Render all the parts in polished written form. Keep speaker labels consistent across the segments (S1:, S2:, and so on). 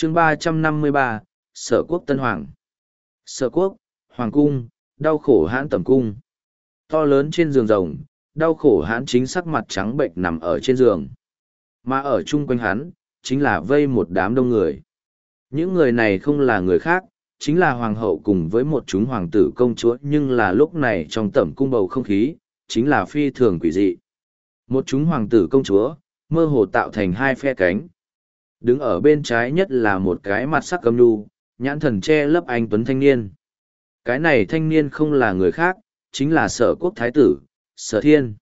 S1: chương 353, Sở Quốc Tân Hoàng. Sở Quốc, Hoàng Cung, đau khổ hãn tẩm cung. To lớn trên giường rồng, đau khổ hãn chính sắc mặt trắng bệnh nằm ở trên giường. Mà ở chung quanh hắn, chính là vây một đám đông người. Những người này không là người khác, chính là hoàng hậu cùng với một chúng hoàng tử công chúa, nhưng là lúc này trong tẩm cung bầu không khí, chính là phi thường quỷ dị. Một chúng hoàng tử công chúa, mơ hồ tạo thành hai phe cánh. Đứng ở bên trái nhất là một cái mặt sắc âm nhu, nhãn thần che lấp anh tuấn thanh niên. Cái này thanh niên không là người khác, chính là Sở Quốc thái tử, Sở Thiên.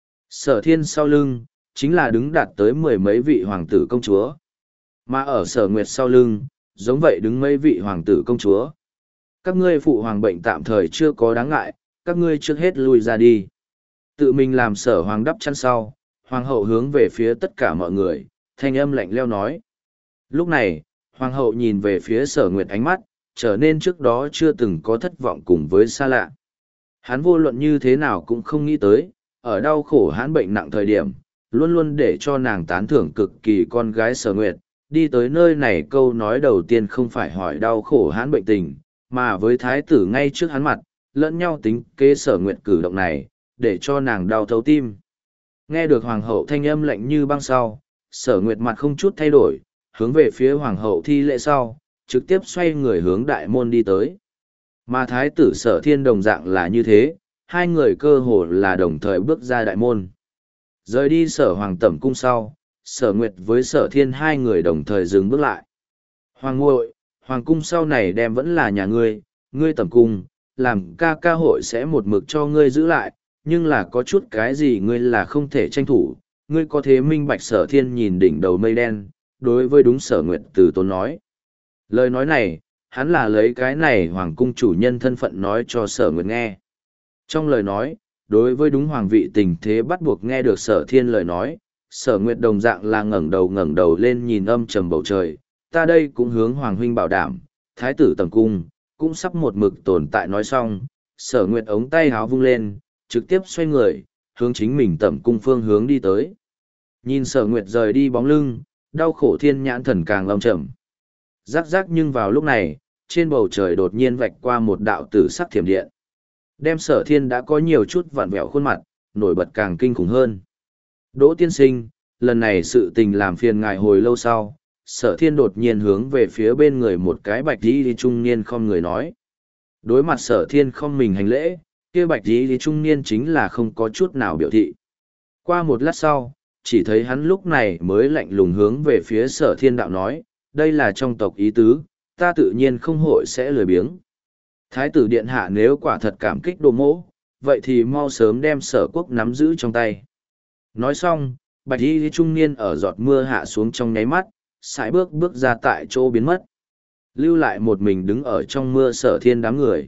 S1: Sở Thiên sau lưng, chính là đứng đạt tới mười mấy vị hoàng tử công chúa. Mà ở Sở Nguyệt sau lưng, giống vậy đứng mấy vị hoàng tử công chúa. Các ngươi phụ hoàng bệnh tạm thời chưa có đáng ngại, các ngươi trước hết lui ra đi. Tự mình làm Sở Hoàng đắp chăn sau, hoàng hậu hướng về phía tất cả mọi người, thanh âm lạnh leo nói. Lúc này, hoàng hậu nhìn về phía Sở Nguyệt, ánh mắt trở nên trước đó chưa từng có thất vọng cùng với xa lạ. Hắn vô luận như thế nào cũng không nghĩ tới, ở đau khổ hắn bệnh nặng thời điểm, luôn luôn để cho nàng tán thưởng cực kỳ con gái Sở Nguyệt, đi tới nơi này câu nói đầu tiên không phải hỏi đau khổ hắn bệnh tình, mà với thái tử ngay trước hắn mặt, lẫn nhau tính kế Sở Nguyệt cử động này, để cho nàng đau thấu tim. Nghe được hoàng hậu thanh âm lạnh như băng sau, Sở Nguyệt mặt không chút thay đổi, hướng về phía hoàng hậu thi lễ sau, trực tiếp xoay người hướng đại môn đi tới. Mà thái tử Sở Thiên đồng dạng là như thế, hai người cơ hồ là đồng thời bước ra đại môn. Rời đi Sở Hoàng tẩm cung sau, Sở Nguyệt với Sở Thiên hai người đồng thời dừng bước lại. Hoàng ngội, Hoàng cung sau này đem vẫn là nhà ngươi, ngươi tẩm cung, làm ca ca hội sẽ một mực cho ngươi giữ lại, nhưng là có chút cái gì ngươi là không thể tranh thủ, ngươi có thế minh bạch. Sở Thiên nhìn đỉnh đầu mây đen, đối với đúng Sở Nguyệt từ tốn nói. Lời nói này, hắn là lấy cái này hoàng cung chủ nhân thân phận nói cho Sở Nguyệt nghe. Trong lời nói, đối với đúng hoàng vị tình thế bắt buộc nghe được Sở Thiên lời nói, Sở Nguyệt đồng dạng là ngẩng đầu lên nhìn âm trầm bầu trời, ta đây cũng hướng hoàng huynh bảo đảm, thái tử tầm cung, cũng sắp một mực tồn tại. Nói xong, Sở Nguyệt ống tay háo vung lên, trực tiếp xoay người, hướng chính mình tẩm cung phương hướng đi tới. Nhìn Sở Nguyệt rời đi bóng lưng, đau khổ thiên nhãn thần càng lâm trầm. Rắc rắc, nhưng vào lúc này, trên bầu trời đột nhiên vạch qua một đạo tử sắc thiểm điện. Đem Sở Thiên đã có nhiều chút vặn vẹo khuôn mặt, nổi bật càng kinh khủng hơn. Đỗ tiên sinh, lần này sự tình làm phiền ngài hồi lâu sau, Sở Thiên đột nhiên hướng về phía bên người một cái bạch y trung niên không người nói. Đối mặt Sở Thiên không mình hành lễ, kia bạch y trung niên chính là không có chút nào biểu thị. Qua một lát sau, chỉ thấy hắn lúc này mới lạnh lùng hướng về phía Sở Thiên đạo nói, đây là trong tộc ý tứ, ta tự nhiên không hội sẽ lười biếng. Thái tử điện hạ nếu quả thật cảm kích Đồ mỗ, vậy thì mau sớm đem Sở Quốc nắm giữ trong tay. Nói xong, bạch y trung niên ở giọt mưa hạ xuống trong nháy mắt, sải bước ra tại chỗ biến mất. Lưu lại một mình đứng ở trong mưa Sở Thiên đám người.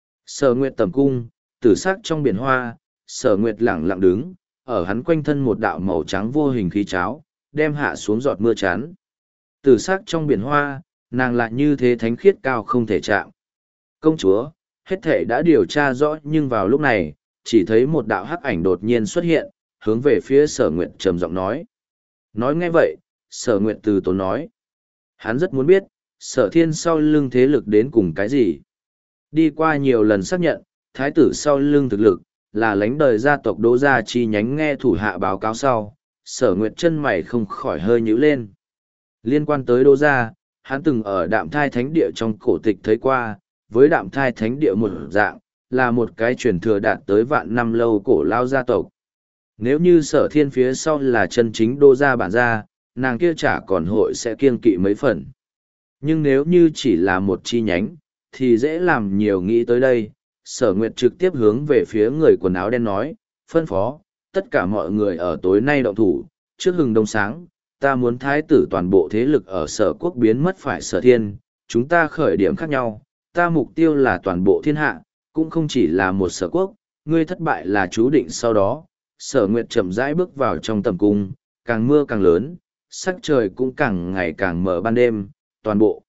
S1: Sở Nguyệt tầm cung, tử sắc trong biển hoa, Sở Nguyệt lẳng lặng đứng, ở hắn quanh thân một đạo màu trắng vô hình khí cháo, đem hạ xuống giọt mưa chán. Tử sắc trong biển hoa, nàng lại như thế thánh khiết cao không thể chạm. Công chúa, hết thể đã điều tra rõ, nhưng vào lúc này, chỉ thấy một đạo hắc ảnh đột nhiên xuất hiện, hướng về phía Sở Nguyệt trầm giọng nói. Nói nghe vậy, Sở Nguyệt từ tốn nói. Hắn rất muốn biết, Sở Thiên sau lưng thế lực đến cùng cái gì. Đi qua nhiều lần xác nhận, thái tử sau lưng thực lực, là lãnh đời gia tộc Đỗ gia chi nhánh. Nghe thủ hạ báo cáo sau, Sở Nguyệt chân mày không khỏi hơi nhíu lên. Liên quan tới Đỗ gia, hắn từng ở Đạm Thai Thánh Địa trong cổ tịch thấy qua, với Đạm Thai Thánh Địa một dạng, là một cái truyền thừa đạt tới vạn năm lâu cổ lao gia tộc. Nếu như Sở Thiên phía sau là chân chính Đỗ gia bản gia, nàng kia chả còn hội sẽ kiêng kỵ mấy phần. Nhưng nếu như chỉ là một chi nhánh, thì dễ làm nhiều nghĩ tới đây. Sở Nguyệt trực tiếp hướng về phía người quần áo đen nói, phân phó, tất cả mọi người ở tối nay động thủ, trước hừng đông sáng, ta muốn thái tử toàn bộ thế lực ở Sở Quốc biến mất. Phải Sở Thiên, chúng ta khởi điểm khác nhau, ta mục tiêu là toàn bộ thiên hạ, cũng không chỉ là một Sở Quốc, ngươi thất bại là chú định. Sau đó, Sở Nguyệt chậm rãi bước vào trong tầm cung, càng mưa càng lớn, sắc trời cũng càng ngày càng mở ban đêm, toàn bộ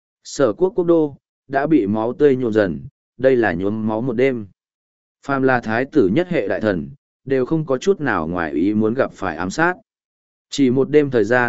S1: Sở Quốc quốc đô đã bị máu tươi nhuộm dần, đây là nhuốm máu một đêm. Phàm là thái tử nhất hệ đại thần, đều không có chút nào ngoài ý muốn gặp phải ám sát. Chỉ một đêm thời gian,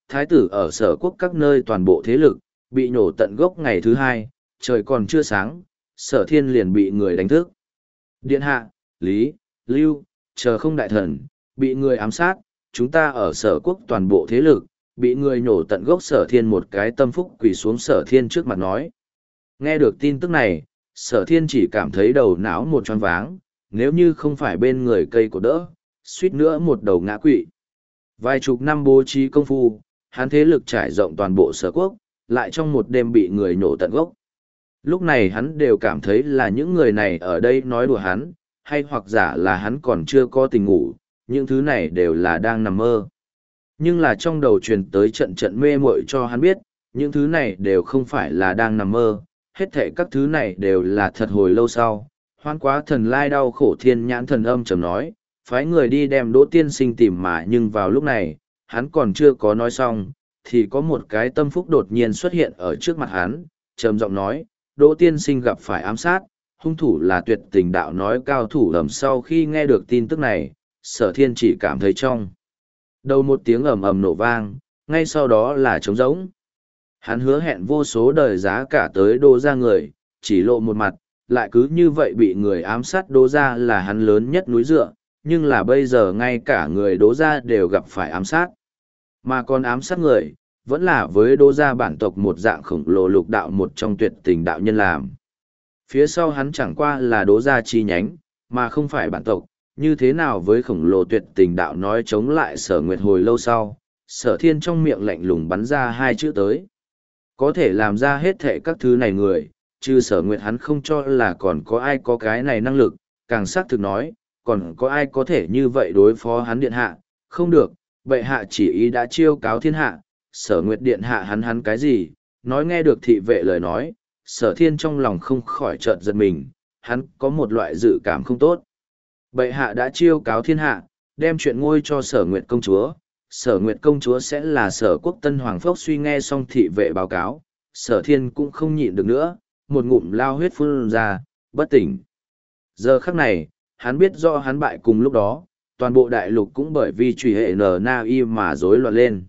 S1: thái tử ở sở quốc các nơi toàn bộ thế lực, bị nhổ tận gốc ngày thứ hai, trời còn chưa sáng, sở thiên liền bị người đánh thức. Điện hạ, Lý, Lưu, chờ không đại thần, bị người ám sát, chúng ta ở sở quốc toàn bộ thế lực, bị người nhổ tận gốc. Sở thiên một cái tâm phúc quỳ xuống sở thiên trước mặt nói. Nghe được tin tức này, sở thiên chỉ cảm thấy đầu não một choáng váng, nếu như không phải bên người cây cổ đỡ, suýt nữa một đầu ngã quỵ. Vài chục năm bố trí công phu, hắn thế lực trải rộng toàn bộ sở quốc, lại trong một đêm bị người nhổ tận gốc. Lúc này hắn đều cảm thấy là những người này ở đây nói đùa hắn, hay hoặc giả là hắn còn chưa có tình ngủ, những thứ này đều là đang nằm mơ. Nhưng là trong đầu truyền tới trận trận mê muội cho hắn biết, những thứ này đều không phải là đang nằm mơ, hết thảy các thứ này đều là thật hồi lâu sau. Hoan quá thần lai đau khổ thiên nhãn thần âm trầm nói, phái người đi đem Đỗ Tiên Sinh tìm mà, nhưng vào lúc này, hắn còn chưa có nói xong, thì có một cái tâm phúc đột nhiên xuất hiện ở trước mặt hắn, trầm giọng nói, Đỗ Tiên Sinh gặp phải ám sát, hung thủ là Tuyệt Tình Đạo nói cao thủ ầm. Sau khi nghe được tin tức này, sở thiên chỉ cảm thấy trong đầu một tiếng ầm ầm nổ vang, ngay sau đó là trống rỗng. Hắn hứa hẹn vô số đời giá cả tới Đỗ gia người, chỉ lộ một mặt, lại cứ như vậy bị người ám sát. Đỗ gia là hắn lớn nhất núi dựa, nhưng là bây giờ ngay cả người Đỗ gia đều gặp phải ám sát. Mà còn ám sát người, vẫn là với Đỗ gia bản tộc một dạng khổng lồ lục đạo một trong Tuyệt Tình đạo nhân làm. Phía sau hắn chẳng qua là Đỗ gia chi nhánh, mà không phải bản tộc, như thế nào với khổng lồ Tuyệt Tình đạo nói chống lại Sở Nguyệt. Hồi lâu sau, sở thiên trong miệng lạnh lùng bắn ra hai chữ tới. Có thể làm ra hết thệ các thứ này người, trừ Sở Nguyệt hắn không cho là còn có ai có cái này năng lực, càng xác thực nói, còn có ai có thể như vậy đối phó hắn điện hạ, không được, bệ hạ chỉ ý đã chiêu cáo thiên hạ, Sở Nguyệt điện hạ hắn cái gì. Nói nghe được thị vệ lời nói, sở thiên trong lòng không khỏi chợt giật mình, hắn có một loại dự cảm không tốt. Bệ hạ đã chiêu cáo thiên hạ, đem chuyện ngôi cho Sở Nguyệt công chúa, Sở Nguyệt công chúa sẽ là Sở quốc tân hoàng phốc. Suy nghe xong thị vệ báo cáo, sở thiên cũng không nhịn được nữa, một ngụm lao huyết phun ra, bất tỉnh. Giờ khắc này, hắn biết rõ hắn bại, cùng lúc đó, toàn bộ đại lục cũng bởi vì truy hệ N.Na.I mà rối loạn lên.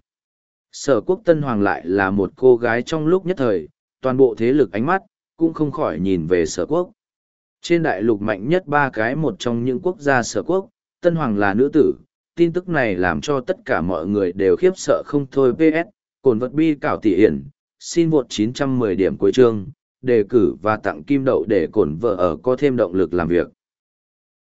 S1: Sở quốc tân hoàng lại là một cô gái. Trong lúc nhất thời, toàn bộ thế lực ánh mắt cũng không khỏi nhìn về sở quốc. Trên đại lục mạnh nhất ba cái, một trong những quốc gia sở quốc, tân hoàng là nữ tử. Tin tức này làm cho tất cả mọi người đều khiếp sợ không thôi. PS, cồn vật bi cảo tỷ hiển, xin vượt 910 điểm cuối chương, đề cử và tặng kim đậu để cổn vợ ở có thêm động lực làm việc.